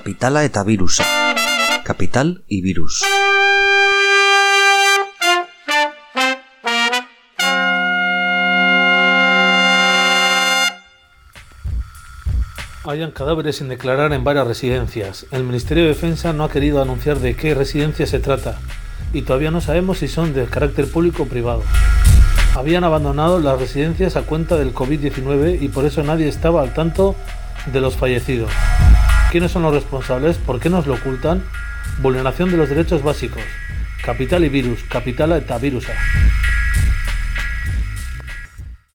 Kapitala eta virusa. Capital y virus. Hayan cadáveres sin declarar en varias residencias. El Ministerio de Defensa no ha querido anunciar de qué residencia se trata y todavía no sabemos si son de carácter público o privado. Habían abandonado las residencias a cuenta del COVID-19 y por eso nadie estaba al tanto de los fallecidos. ¿Quiénes son los responsables? ¿Por qué nos lo ocultan? Vulneración de los derechos básicos. Capital y virus. Kapitala eta virusa.